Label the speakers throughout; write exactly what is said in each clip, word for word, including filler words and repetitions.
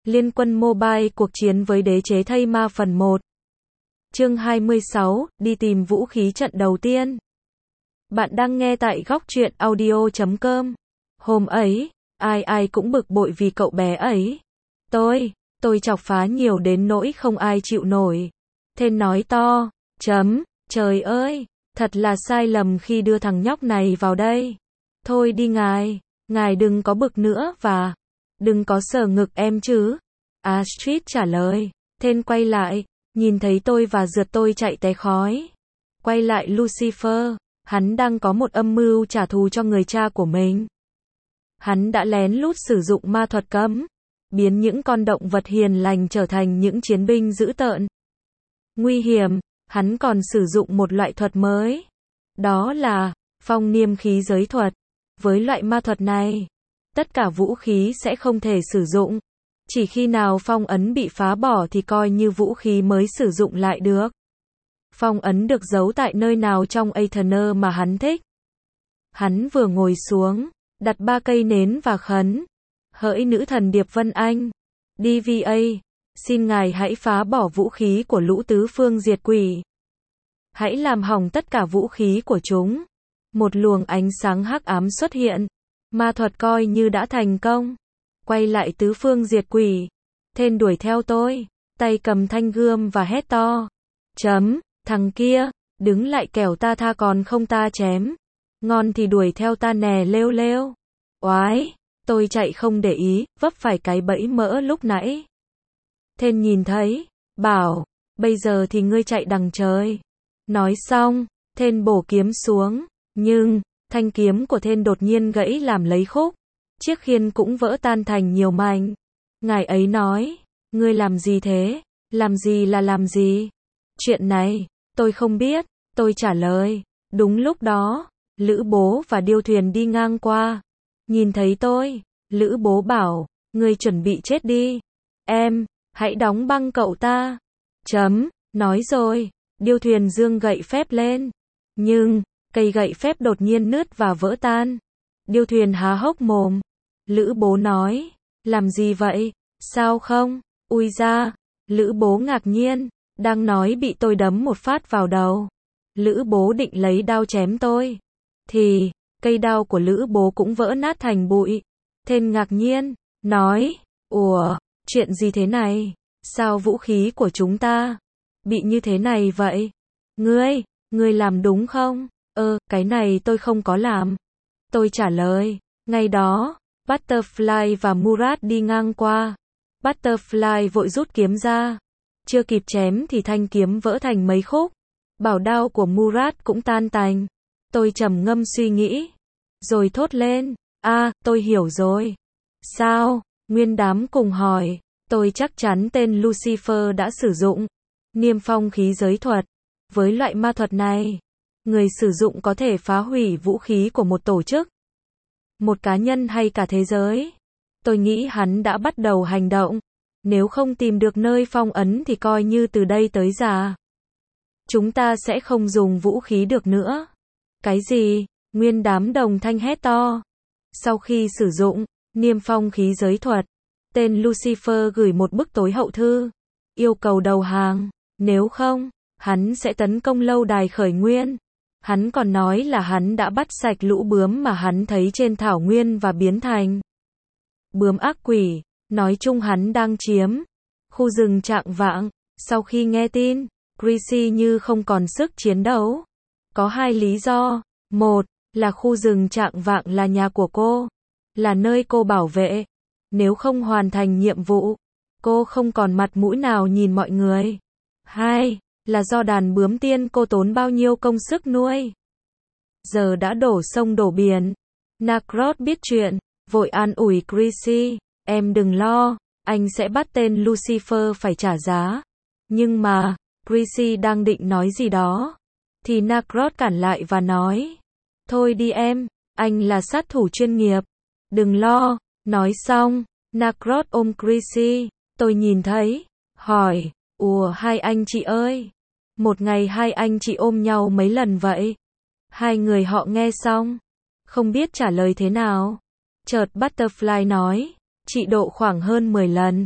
Speaker 1: Liên quân mobile cuộc chiến với đế chế thây ma phần một. Chương hai mươi sáu, đi tìm vũ khí trận đầu tiên. Bạn đang nghe tại góc truyện audio chấm com. Hôm ấy, ai ai cũng bực bội vì cậu bé ấy. Tôi, tôi chọc phá nhiều đến nỗi không ai chịu nổi. Thên nói to, chấm, trời ơi, thật là sai lầm khi đưa thằng nhóc này vào đây. Thôi đi ngài, ngài đừng có bực nữa và đừng có sờ ngực em chứ. Astrid trả lời. Thên quay lại, nhìn thấy tôi và rượt tôi chạy té khói. Quay lại Lucifer, hắn đang có một âm mưu trả thù cho người cha của mình. Hắn đã lén lút sử dụng ma thuật cấm, biến những con động vật hiền lành trở thành những chiến binh dữ tợn. Nguy hiểm, hắn còn sử dụng một loại thuật mới. Đó là phong niêm khí giới thuật. Với loại ma thuật này, tất cả vũ khí sẽ không thể sử dụng. Chỉ khi nào phong ấn bị phá bỏ thì coi như vũ khí mới sử dụng lại được. Phong ấn được giấu tại nơi nào trong Aetherner mà hắn thích. Hắn vừa ngồi xuống, đặt ba cây nến và khấn. Hỡi nữ thần Điệp Vân Anh, đê vê a, xin ngài hãy phá bỏ vũ khí của lũ tứ phương diệt quỷ. Hãy làm hỏng tất cả vũ khí của chúng. Một luồng ánh sáng hắc ám xuất hiện. Ma thuật coi như đã thành công. Quay lại tứ phương diệt quỷ. Thên đuổi theo tôi, tay cầm thanh gươm và hét to. Chấm, thằng kia, đứng lại kẻo ta tha còn không ta chém. Ngon thì đuổi theo ta nè lêu lêu. Oái, tôi chạy không để ý, vấp phải cái bẫy mỡ lúc nãy. Thên nhìn thấy, bảo, bây giờ thì ngươi chạy đằng trời. Nói xong, Thên bổ kiếm xuống, nhưng, thanh kiếm của Thên đột nhiên gãy làm lấy khúc. Chiếc khiên cũng vỡ tan thành nhiều mảnh. Ngài ấy nói, ngươi làm gì thế? Làm gì là làm gì? Chuyện này, tôi không biết, tôi trả lời. Đúng lúc đó, Lữ Bố và Điêu Thuyền đi ngang qua. Nhìn thấy tôi, Lữ Bố bảo, ngươi chuẩn bị chết đi. Em, hãy đóng băng cậu ta. Chấm, nói rồi, Điêu Thuyền giương gậy phép lên. Nhưng, cây gậy phép đột nhiên nứt và vỡ tan. Điêu Thuyền há hốc mồm. Lữ Bố nói, làm gì vậy? Sao không? Ui da, Lữ Bố ngạc nhiên, đang nói bị tôi đấm một phát vào đầu. Lữ Bố định lấy đao chém tôi. Thì, cây đao của Lữ Bố cũng vỡ nát thành bụi. Thên ngạc nhiên, nói, ủa, chuyện gì thế này? Sao vũ khí của chúng ta bị như thế này vậy? Ngươi, ngươi làm đúng không? Ơ, cái này tôi không có làm. Tôi trả lời, ngày đó, Butterfly và Murat đi ngang qua. Butterfly vội rút kiếm ra. Chưa kịp chém thì thanh kiếm vỡ thành mấy khúc. Bảo đao của Murat cũng tan tành. Tôi trầm ngâm suy nghĩ. Rồi thốt lên, a, à, tôi hiểu rồi. Sao? Nguyên đám cùng hỏi. Tôi chắc chắn tên Lucifer đã sử dụng niêm phong khí giới thuật. Với loại ma thuật này, người sử dụng có thể phá hủy vũ khí của một tổ chức, một cá nhân hay cả thế giới. Tôi nghĩ hắn đã bắt đầu hành động. Nếu không tìm được nơi phong ấn thì coi như từ đây tới già, chúng ta sẽ không dùng vũ khí được nữa. Cái gì? Nguyên đám đồng thanh hét to. Sau khi sử dụng niêm phong khí giới thuật, tên Lucifer gửi một bức tối hậu thư, yêu cầu đầu hàng. Nếu không, hắn sẽ tấn công lâu đài khởi nguyên. Hắn còn nói là hắn đã bắt sạch lũ bướm mà hắn thấy trên thảo nguyên và biến thành bướm ác quỷ. Nói chung hắn đang chiếm khu rừng Trạng Vạng. Sau khi nghe tin, Chrissy như không còn sức chiến đấu. Có hai lý do. Một, là khu rừng Trạng Vạng là nhà của cô, là nơi cô bảo vệ. Nếu không hoàn thành nhiệm vụ, cô không còn mặt mũi nào nhìn mọi người. Hai, là do đàn bướm tiên cô tốn bao nhiêu công sức nuôi, giờ đã đổ sông đổ biển. Nacrot biết chuyện, vội an ủi Chrissy, em đừng lo, anh sẽ bắt tên Lucifer phải trả giá. Nhưng mà, Chrissy đang định nói gì đó, thì Nacrot cản lại và nói, thôi đi em, anh là sát thủ chuyên nghiệp, đừng lo. Nói xong, Nacrot ôm Chrissy, tôi nhìn thấy, hỏi, ủa hai anh chị ơi, một ngày hai anh chị ôm nhau mấy lần vậy? Hai người họ nghe xong, không biết trả lời thế nào. Chợt Butterfly nói, chị độ khoảng hơn mười lần.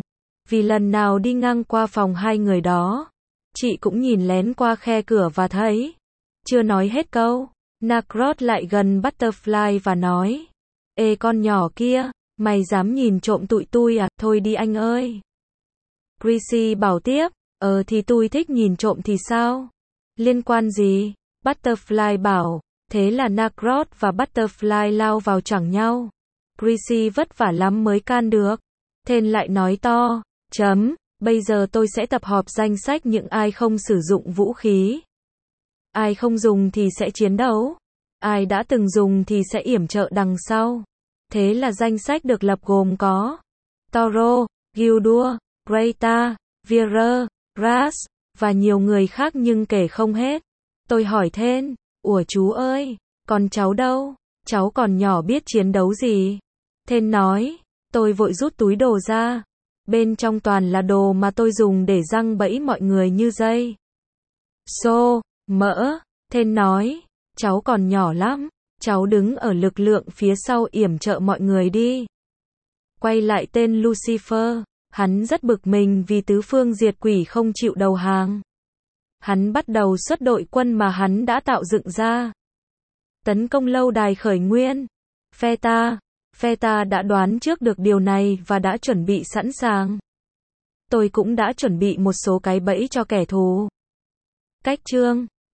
Speaker 1: Vì lần nào đi ngang qua phòng hai người đó, chị cũng nhìn lén qua khe cửa và thấy. Chưa nói hết câu, Narcross lại gần Butterfly và nói. Ê con nhỏ kia, mày dám nhìn trộm tụi tui à, thôi đi anh ơi. Chrissy bảo tiếp, ờ thì tui thích nhìn trộm thì sao? Liên quan gì? Butterfly bảo, thế là Narcross và Butterfly lao vào choảng nhau. Chrissy vất vả lắm mới can được. Thên lại nói to, chấm, bây giờ tôi sẽ tập hợp danh sách những ai không sử dụng vũ khí. Ai không dùng thì sẽ chiến đấu. Ai đã từng dùng thì sẽ yểm trợ đằng sau. Thế là danh sách được lập gồm có Toro, Gildur, Greta, Vera, Ras, và nhiều người khác nhưng kể không hết. Tôi hỏi Thên, ủa chú ơi, còn cháu đâu? Cháu còn nhỏ biết chiến đấu gì? Thên nói, tôi vội rút túi đồ ra. Bên trong toàn là đồ mà tôi dùng để giăng bẫy mọi người như dây xô, mỡ. Thên nói, cháu còn nhỏ lắm, cháu đứng ở lực lượng phía sau yểm trợ mọi người đi. Quay lại tên Lucifer, hắn rất bực mình vì tứ phương diệt quỷ không chịu đầu hàng. Hắn bắt đầu xuất đội quân mà hắn đã tạo dựng ra. Tấn công lâu đài khởi nguyên. Pheta, Pheta đã đoán trước được điều này và đã chuẩn bị sẵn sàng. Tôi cũng đã chuẩn bị một số cái bẫy cho kẻ thù. Cách chương